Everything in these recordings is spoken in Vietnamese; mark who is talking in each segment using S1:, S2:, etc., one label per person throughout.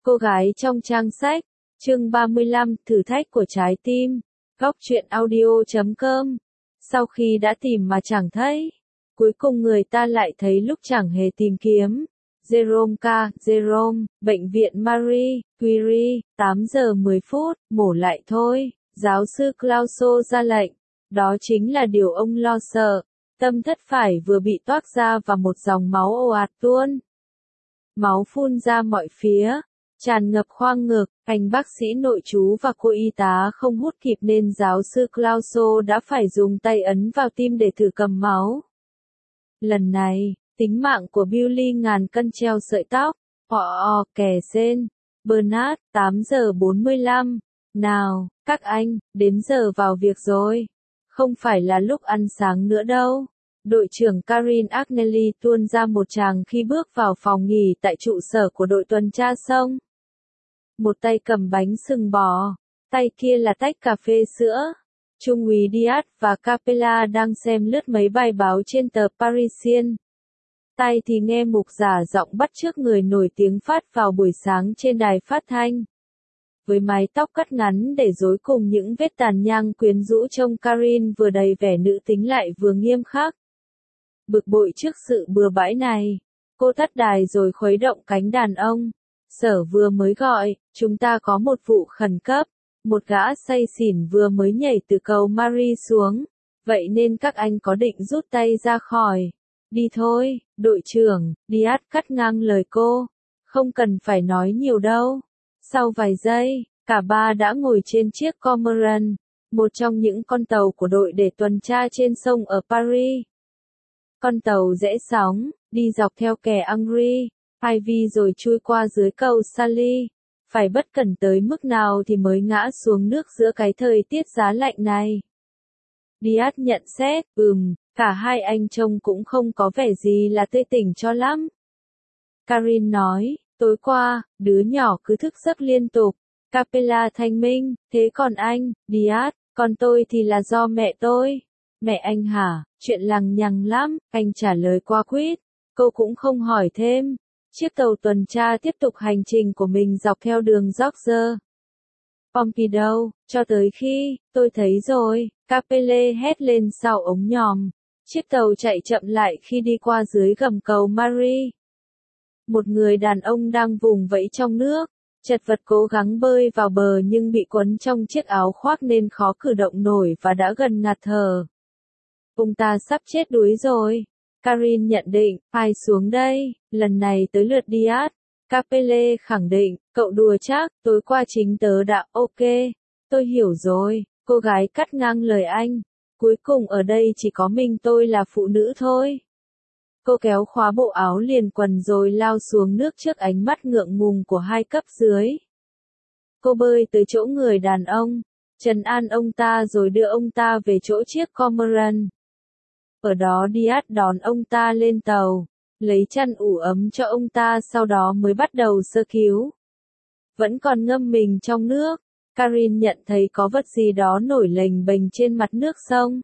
S1: Cô gái trong trang sách, chương 35, thử thách của trái tim, góc truyện audio.com. Sau khi đã tìm mà chẳng thấy, cuối cùng người ta lại thấy lúc chẳng hề tìm kiếm. Jerome K. Jerome, Bệnh viện Marie Curie, 8 giờ 10 phút, mổ lại thôi, giáo sư Clauso ra lệnh. Đó chính là điều ông lo sợ. Tâm thất phải vừa bị toác ra và một dòng máu ồ ạt tuôn. Máu phun ra mọi phía, tràn ngập khoang ngực, anh bác sĩ nội trú và cô y tá không hút kịp nên giáo sư Clauso đã phải dùng tay ấn vào tim để thử cầm máu. Lần này, tính mạng của Billy ngàn cân treo sợi tóc. Kẻ sên. Bernard, 8 giờ 45. Nào, các anh, đến giờ vào việc rồi. Không phải là lúc ăn sáng nữa đâu. Đội trưởng Karin Agnelli tuôn ra một tràng khi bước vào phòng nghỉ tại trụ sở của đội tuần tra sông. Một tay cầm bánh sừng bò, tay kia là tách cà phê sữa. Trung úy Diaz và Capella đang xem lướt mấy bài báo trên tờ Parisien. Tay thì nghe mục giả giọng bắt chước người nổi tiếng phát vào buổi sáng trên đài phát thanh. Với mái tóc cắt ngắn để rối cùng những vết tàn nhang quyến rũ trông Karin vừa đầy vẻ nữ tính lại vừa nghiêm khắc. Bực bội trước sự bừa bãi này, cô tắt đài rồi khuấy động cánh đàn ông. Sở vừa mới gọi, chúng ta có một vụ khẩn cấp. Một gã say xỉn vừa mới nhảy từ cầu Marie xuống. Vậy nên các anh có định rút tay ra khỏi. Đi thôi, đội trưởng, Diaz cắt ngang lời cô. Không cần phải nói nhiều đâu. Sau vài giây, cả ba đã ngồi trên chiếc Cormoran, một trong những con tàu của đội để tuần tra trên sông ở Paris. Con tàu rẽ sóng, đi dọc theo kè Angry, Ivy rồi chui qua dưới cầu Sally. Phải bất cẩn tới mức nào thì mới ngã xuống nước giữa cái thời tiết giá lạnh này. Diaz nhận xét, cả hai anh trông cũng không có vẻ gì là tươi tỉnh cho lắm. Karin nói, tối qua, đứa nhỏ cứ thức giấc liên tục. Capella thanh minh, thế còn anh, Diaz, còn tôi thì là do mẹ tôi. Mẹ anh hả, chuyện lằng nhằng lắm, anh trả lời qua quýt. Cô cũng không hỏi thêm. Chiếc tàu tuần tra tiếp tục hành trình của mình dọc theo đường George Pompidou, cho tới khi, tôi thấy rồi, Capelle hét lên sau ống nhòm. Chiếc tàu chạy chậm lại khi đi qua dưới gầm cầu Marie. Một người đàn ông đang vùng vẫy trong nước, chật vật cố gắng bơi vào bờ nhưng bị quấn trong chiếc áo khoác nên khó cử động nổi và đã gần ngạt thở. Ông ta sắp chết đuối rồi. Karin nhận định, ai xuống đây, lần này tới lượt Diaz. Capelle khẳng định, cậu đùa chắc, tối qua chính tớ đã, ok, tôi hiểu rồi, cô gái cắt ngang lời anh. Cuối cùng ở đây chỉ có mình tôi là phụ nữ thôi. Cô kéo khóa bộ áo liền quần rồi lao xuống nước trước ánh mắt ngượng ngùng của hai cấp dưới. Cô bơi tới chỗ người đàn ông, trấn an ông ta rồi đưa ông ta về chỗ chiếc Cormoran. Ở đó Diaz đón ông ta lên tàu, lấy chăn ủ ấm cho ông ta sau đó mới bắt đầu sơ cứu. Vẫn còn ngâm mình trong nước, Karin nhận thấy có vật gì đó nổi lềnh bềnh trên mặt nước sông.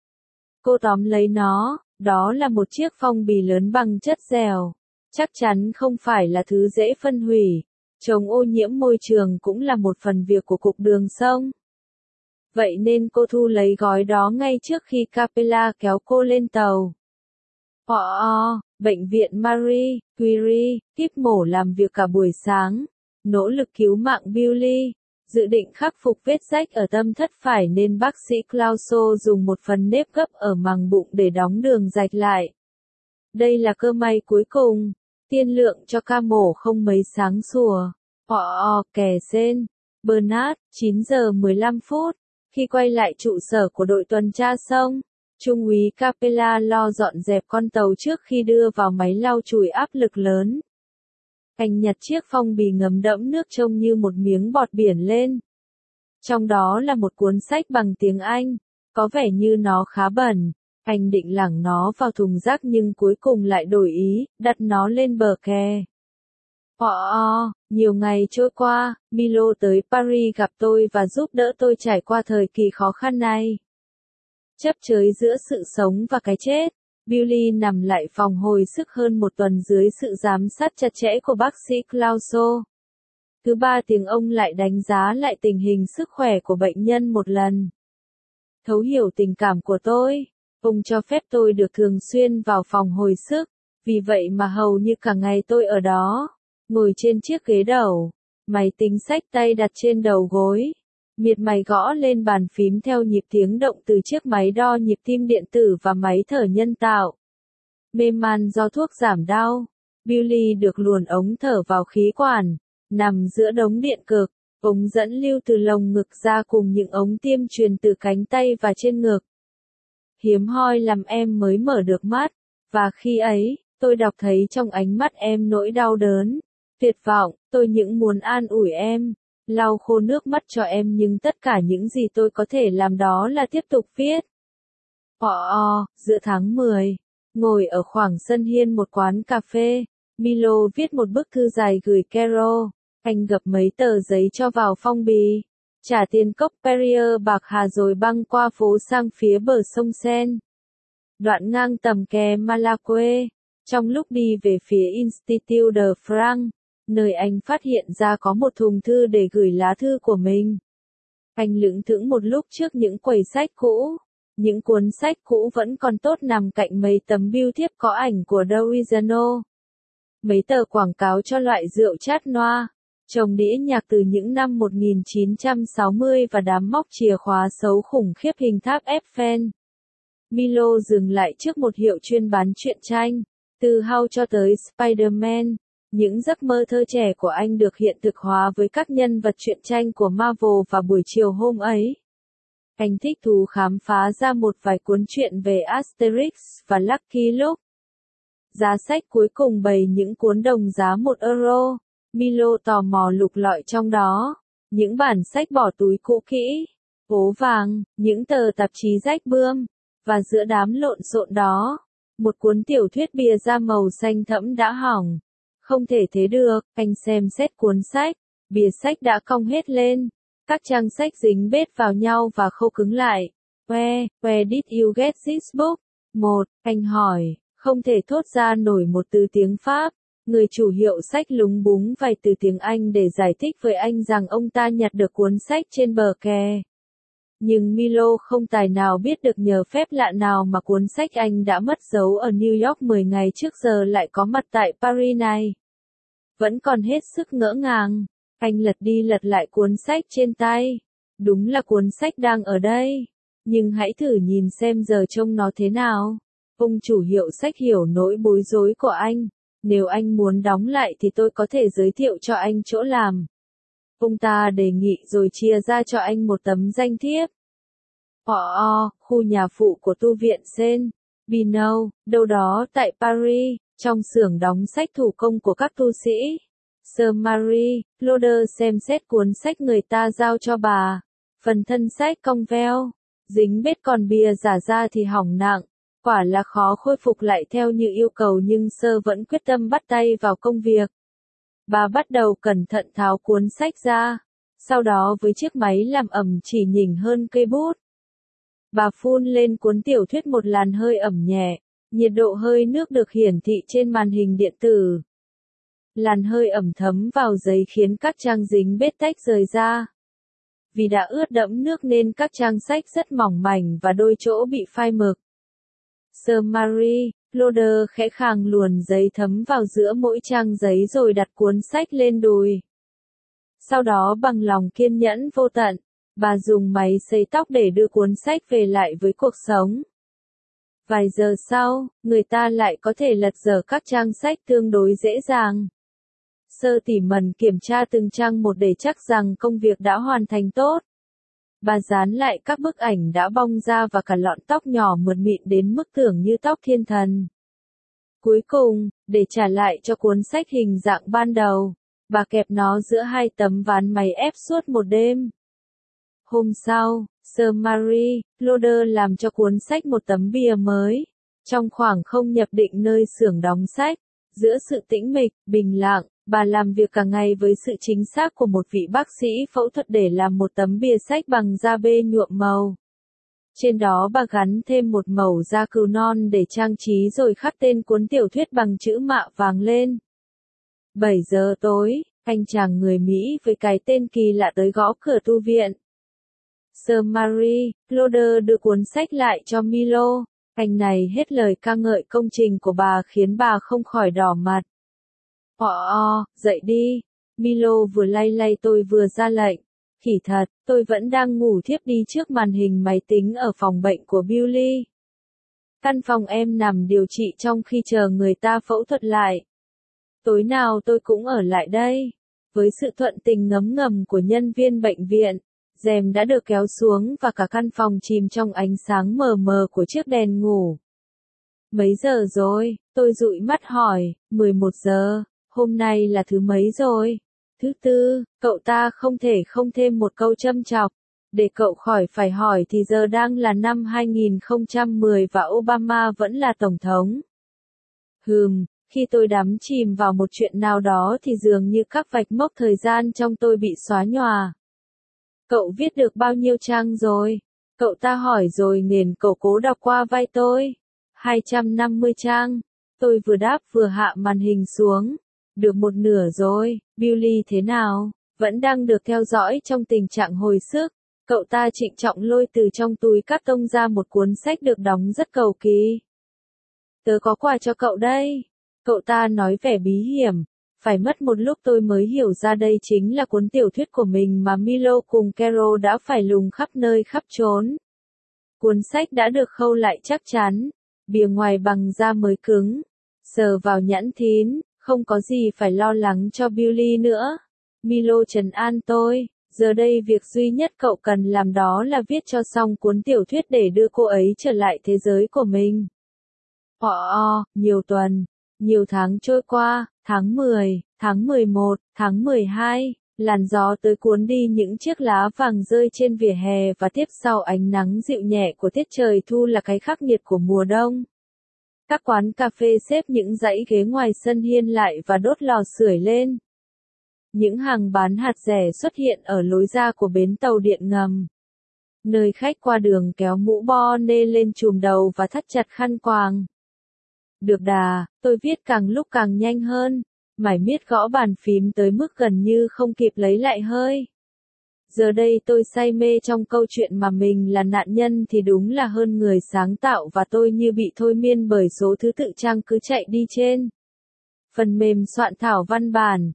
S1: Cô tóm lấy nó, đó là một chiếc phong bì lớn bằng chất dẻo. Chắc chắn không phải là thứ dễ phân hủy. Chống ô nhiễm môi trường cũng là một phần việc của cục đường sông. Vậy nên cô thu lấy gói đó ngay trước khi Capella kéo cô lên tàu. Bệnh viện Marie Curie, kíp mổ làm việc cả buổi sáng, nỗ lực cứu mạng Billy, dự định khắc phục vết rách ở tâm thất phải nên bác sĩ Clauso dùng một phần nếp gấp ở màng bụng để đóng đường rạch lại. Đây là cơ may cuối cùng, tiên lượng cho ca mổ không mấy sáng sủa. Kẻ sên. Bernard, 9 giờ 15 phút. Khi quay lại trụ sở của đội tuần tra sông, Trung úy Capella lo dọn dẹp con tàu trước khi đưa vào máy lau chùi áp lực lớn. Anh nhặt chiếc phong bì ngấm đẫm nước trông như một miếng bọt biển lên. Trong đó là một cuốn sách bằng tiếng Anh, có vẻ như nó khá bẩn. Anh định lảng nó vào thùng rác nhưng cuối cùng lại đổi ý, đặt nó lên bờ kè. Nhiều ngày trôi qua, Milo tới Paris gặp tôi và giúp đỡ tôi trải qua thời kỳ khó khăn này. Chấp chới giữa sự sống và cái chết, Billy nằm lại phòng hồi sức hơn một tuần dưới sự giám sát chặt chẽ của bác sĩ Clauso. Cứ 3 tiếng ông lại đánh giá lại tình hình sức khỏe của bệnh nhân một lần. Thấu hiểu tình cảm của tôi, ông cho phép tôi được thường xuyên vào phòng hồi sức, vì vậy mà hầu như cả ngày tôi ở đó, ngồi trên chiếc ghế đầu, máy tính xách tay đặt trên đầu gối, miệt mài gõ lên bàn phím theo nhịp tiếng động từ chiếc máy đo nhịp tim điện tử và máy thở nhân tạo. Mê man do thuốc giảm đau, Billy được luồn ống thở vào khí quản, nằm giữa đống điện cực, ống dẫn lưu từ lồng ngực ra cùng những ống tiêm truyền từ cánh tay và trên ngực. Hiếm hoi làm em mới mở được mắt, và khi ấy, tôi đọc thấy trong ánh mắt em nỗi đau đớn, tuyệt vọng. Tôi những muốn an ủi em, lau khô nước mắt cho em, nhưng tất cả những gì tôi có thể làm đó là tiếp tục viết. Giữa tháng 10, ngồi ở khoảng sân hiên một quán cà phê, Milo viết một bức thư dài gửi Carol. Anh gập mấy tờ giấy cho vào phong bì, trả tiền cốc Perrier bạc hà rồi băng qua phố sang phía bờ sông Sen. Đoạn ngang tầm kè Malaque, trong lúc đi về phía Institut de France, nơi anh phát hiện ra có một thùng thư để gửi lá thư của mình. Anh lững thững một lúc trước những quầy sách cũ. Những cuốn sách cũ vẫn còn tốt nằm cạnh mấy tấm bưu thiếp có ảnh của Louisiana. Mấy tờ quảng cáo cho loại rượu Chat Noir, trồng đĩa nhạc từ những năm 1960 và đám móc chìa khóa xấu khủng khiếp hình tháp Eiffel. Milo dừng lại trước một hiệu chuyên bán truyện tranh, từ Hulk cho tới Spider-Man. Những giấc mơ thơ trẻ của anh được hiện thực hóa với các nhân vật truyện tranh của Marvel và buổi chiều hôm ấy. Anh thích thú khám phá ra một vài cuốn truyện về Asterix và Lucky Luke. Giá sách cuối cùng bày những cuốn đồng giá 1 euro. Milo tò mò lục lọi trong đó. Những bản sách bỏ túi cũ kỹ, ố vàng, những tờ tạp chí rách bươm. Và giữa đám lộn xộn đó, một cuốn tiểu thuyết bìa da màu xanh thẫm đã hỏng. Không thể thế được, anh xem xét cuốn sách. Bìa sách đã cong hết lên. Các trang sách dính bết vào nhau và khô cứng lại. Where did you get this book? Anh hỏi, không thể thốt ra nổi một từ tiếng Pháp. Người chủ hiệu sách lúng búng vài từ tiếng Anh để giải thích với anh rằng ông ta nhặt được cuốn sách trên bờ kè. Nhưng Milo không tài nào biết được nhờ phép lạ nào mà cuốn sách anh đã mất dấu ở New York 10 ngày trước giờ lại có mặt tại Paris này. Vẫn còn hết sức ngỡ ngàng. Anh lật đi lật lại cuốn sách trên tay. Đúng là cuốn sách đang ở đây. Nhưng hãy thử nhìn xem giờ trông nó thế nào. Ông chủ hiệu sách hiểu nỗi bối rối của anh. Nếu anh muốn đóng lại thì tôi có thể giới thiệu cho anh chỗ làm. Ông ta đề nghị rồi chia ra cho anh một tấm danh thiếp. Khu nhà phụ của tu viện Saint Bino, đâu đó tại Paris, trong xưởng đóng sách thủ công của các tu sĩ. Sir Marie Lauder xem xét cuốn sách người ta giao cho bà. Phần thân sách cong veo, dính bết, còn bìa giả ra thì hỏng nặng. Quả là khó khôi phục lại theo như yêu cầu, nhưng Sir vẫn quyết tâm bắt tay vào công việc. Bà bắt đầu cẩn thận tháo cuốn sách ra. Sau đó với chiếc máy làm ẩm chỉ nhỉnh hơn cây bút, bà phun lên cuốn tiểu thuyết một làn hơi ẩm nhẹ. Nhiệt độ hơi nước được hiển thị trên màn hình điện tử. Làn hơi ẩm thấm vào giấy khiến các trang dính bết tách rời ra. Vì đã ướt đẫm nước nên các trang sách rất mỏng mảnh và đôi chỗ bị phai mực. Sir Marie Lauder khẽ khàng luồn giấy thấm vào giữa mỗi trang giấy rồi đặt cuốn sách lên đùi. Sau đó bằng lòng kiên nhẫn vô tận, bà dùng máy sấy tóc để đưa cuốn sách về lại với cuộc sống. Vài giờ sau, người ta lại có thể lật dở các trang sách tương đối dễ dàng. Sir tỉ mẩn kiểm tra từng trang một để chắc rằng công việc đã hoàn thành tốt. Bà dán lại các bức ảnh đã bong ra và cả lọn tóc nhỏ mượt mịn đến mức tưởng như tóc thiên thần. Cuối cùng, để trả lại cho cuốn sách hình dạng ban đầu, bà kẹp nó giữa hai tấm ván máy ép suốt một đêm. Hôm sau, Sir Marie Lauder làm cho cuốn sách một tấm bìa mới. Trong khoảng không nhập định nơi xưởng đóng sách, giữa sự tĩnh mịch, bình lặng, bà làm việc cả ngày với sự chính xác của một vị bác sĩ phẫu thuật để làm một tấm bìa sách bằng da bê nhuộm màu. Trên đó bà gắn thêm một mẩu da cừu non để trang trí rồi khắc tên cuốn tiểu thuyết bằng chữ mạ vàng lên. 7 giờ tối, Anh chàng người Mỹ với cái tên kỳ lạ tới gõ cửa tu viện. Sir Marie, Claude đưa cuốn sách lại cho Milo. Anh này hết lời ca ngợi công trình của bà khiến bà không khỏi đỏ mặt. Dậy đi. Milo vừa lay lay tôi vừa ra lệnh. Khỉ thật, tôi vẫn đang ngủ thiếp đi trước màn hình máy tính ở phòng bệnh của Billy. Căn phòng em nằm điều trị trong khi chờ người ta phẫu thuật lại. Tối nào tôi cũng ở lại đây. Với sự thuận tình ngấm ngầm của nhân viên bệnh viện, rèm đã được kéo xuống và cả căn phòng chìm trong ánh sáng mờ mờ của chiếc đèn ngủ. Mấy giờ rồi? Tôi dụi mắt hỏi. 11 giờ. Hôm nay là thứ mấy rồi? Thứ tư. Cậu ta không thể không thêm một câu châm chọc. Để cậu khỏi phải hỏi thì giờ đang là năm 2010 và Obama vẫn là tổng thống. Khi tôi đắm chìm vào một chuyện nào đó thì dường như các vạch mốc thời gian trong tôi bị xóa nhòa. Cậu viết được bao nhiêu trang rồi? Cậu ta hỏi rồi nghiền cậu cố đọc qua vai tôi. 250 trang. Tôi vừa đáp vừa hạ màn hình xuống. Được một nửa rồi. Billy thế nào? Vẫn đang được theo dõi trong tình trạng hồi sức. Cậu ta trịnh trọng lôi từ trong túi cắt tông ra một cuốn sách được đóng rất cầu kỳ. Tớ có quà cho cậu đây. Cậu ta nói vẻ bí hiểm. Phải mất một lúc tôi mới hiểu ra đây chính là cuốn tiểu thuyết của mình mà Milo cùng Carol đã phải lùng khắp nơi khắp chốn. Cuốn sách đã được khâu lại chắc chắn, bìa ngoài bằng da mới cứng, sờ vào nhãn thín, không có gì phải lo lắng cho Billy nữa. Milo trấn an tôi, giờ đây việc duy nhất cậu cần làm đó là viết cho xong cuốn tiểu thuyết để đưa cô ấy trở lại thế giới của mình. Nhiều tuần, nhiều tháng trôi qua, tháng 10, tháng 11, tháng 12, làn gió tới cuốn đi những chiếc lá vàng rơi trên vỉa hè và tiếp sau ánh nắng dịu nhẹ của tiết trời thu là cái khắc nghiệt của mùa đông. Các quán cà phê xếp những dãy ghế ngoài sân hiên lại và đốt lò sưởi lên. Những hàng bán hạt rẻ xuất hiện ở lối ra của bến tàu điện ngầm. Nơi khách qua đường kéo mũ bo nê lên trùm đầu và thắt chặt khăn quàng. Được đà, tôi viết càng lúc càng nhanh hơn, mải miết gõ bàn phím tới mức gần như không kịp lấy lại hơi. Giờ đây tôi say mê trong câu chuyện mà mình là nạn nhân thì đúng là hơn người sáng tạo và tôi như bị thôi miên bởi số thứ tự trang cứ chạy đi trên. Phần mềm soạn thảo văn bản,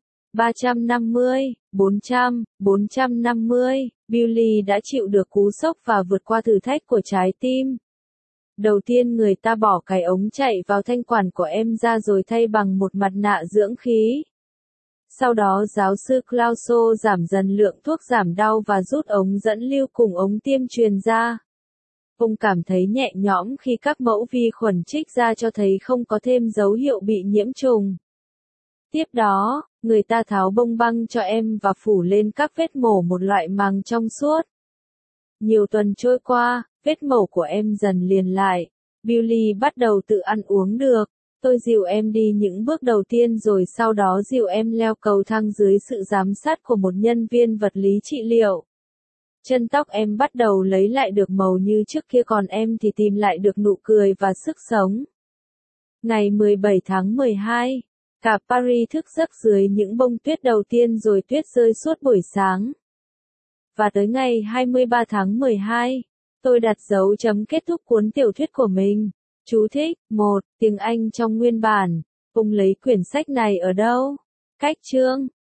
S1: 350, 400, 450, Billy đã chịu được cú sốc và vượt qua thử thách của trái tim. Đầu tiên người ta bỏ cái ống chạy vào thanh quản của em ra rồi thay bằng một mặt nạ dưỡng khí. Sau đó giáo sư Clauso giảm dần lượng thuốc giảm đau và rút ống dẫn lưu cùng ống tiêm truyền ra. Ông cảm thấy nhẹ nhõm khi các mẫu vi khuẩn trích ra cho thấy không có thêm dấu hiệu bị nhiễm trùng. Tiếp đó, người ta tháo bông băng cho em và phủ lên các vết mổ một loại màng trong suốt. Nhiều tuần trôi qua, vết mổ của em dần liền lại. Billy bắt đầu tự ăn uống được. Tôi dìu em đi những bước đầu tiên rồi sau đó dìu em leo cầu thang dưới sự giám sát của một nhân viên vật lý trị liệu. Chân tóc em bắt đầu lấy lại được màu như trước kia còn em thì tìm lại được nụ cười và sức sống. Ngày 17 tháng 12, cả Paris thức giấc dưới những bông tuyết đầu tiên rồi tuyết rơi suốt buổi sáng. Và tới ngày 23 tháng 12, tôi đặt dấu chấm kết thúc cuốn tiểu thuyết của mình. Chú thích, 1, tiếng Anh trong nguyên bản. Ông lấy quyển sách này ở đâu? Cách chương.